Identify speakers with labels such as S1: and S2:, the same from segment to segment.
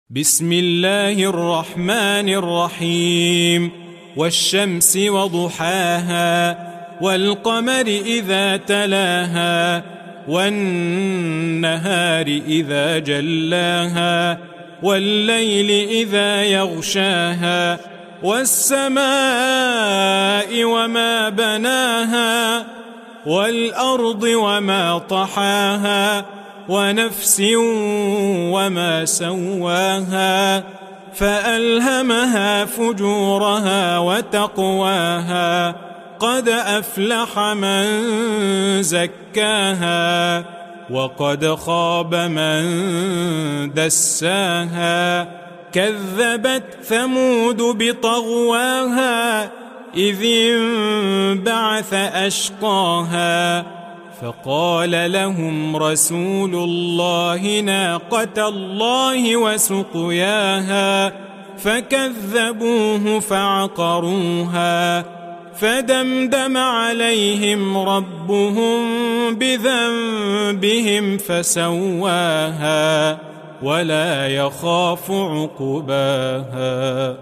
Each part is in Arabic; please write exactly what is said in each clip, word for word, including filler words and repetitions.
S1: بسم الله الرحمن الرحيم والشمس وضحاها والقمر إذا تلاها والنهار إذا جلاها والليل إذا يغشاها والسماء وما بناها والأرض وما طحاها ونفس وما سواها فألهمها فجورها وتقواها قد أفلح من زكاها وقد خاب من دساها كذبت ثمود بطغواها إذ انبعث أشقاها فقال لهم رسول الله ناقة الله وسقياها فكذبوه فعقروها فدمدم عليهم ربهم بذنبهم فسواها ولا يخاف عقباها.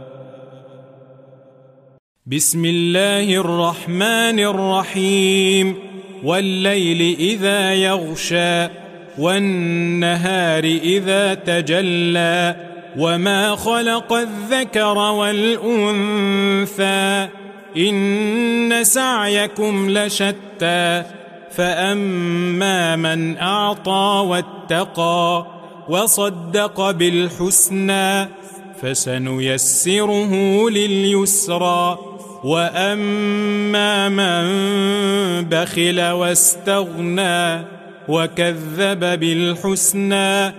S1: بسم الله الرحمن الرحيم والليل إذا يغشى والنهار إذا تجلى وما خلق الذكر والأنثى إن سعيكم لشتى فأما من أعطى واتقى وصدق بالحسنى فسنيسره لليسرى وأما من بخل واستغنى وكذب بالحسنى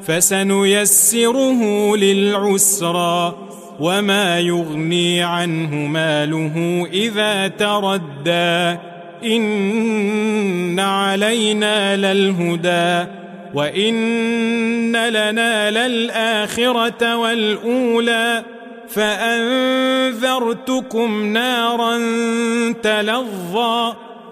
S1: فسنيسره للعسرى وما يغني عنه ماله إذا تردى إن علينا للهدى وإن لنا للآخرة والأولى فأنذرتكم نارا تلظى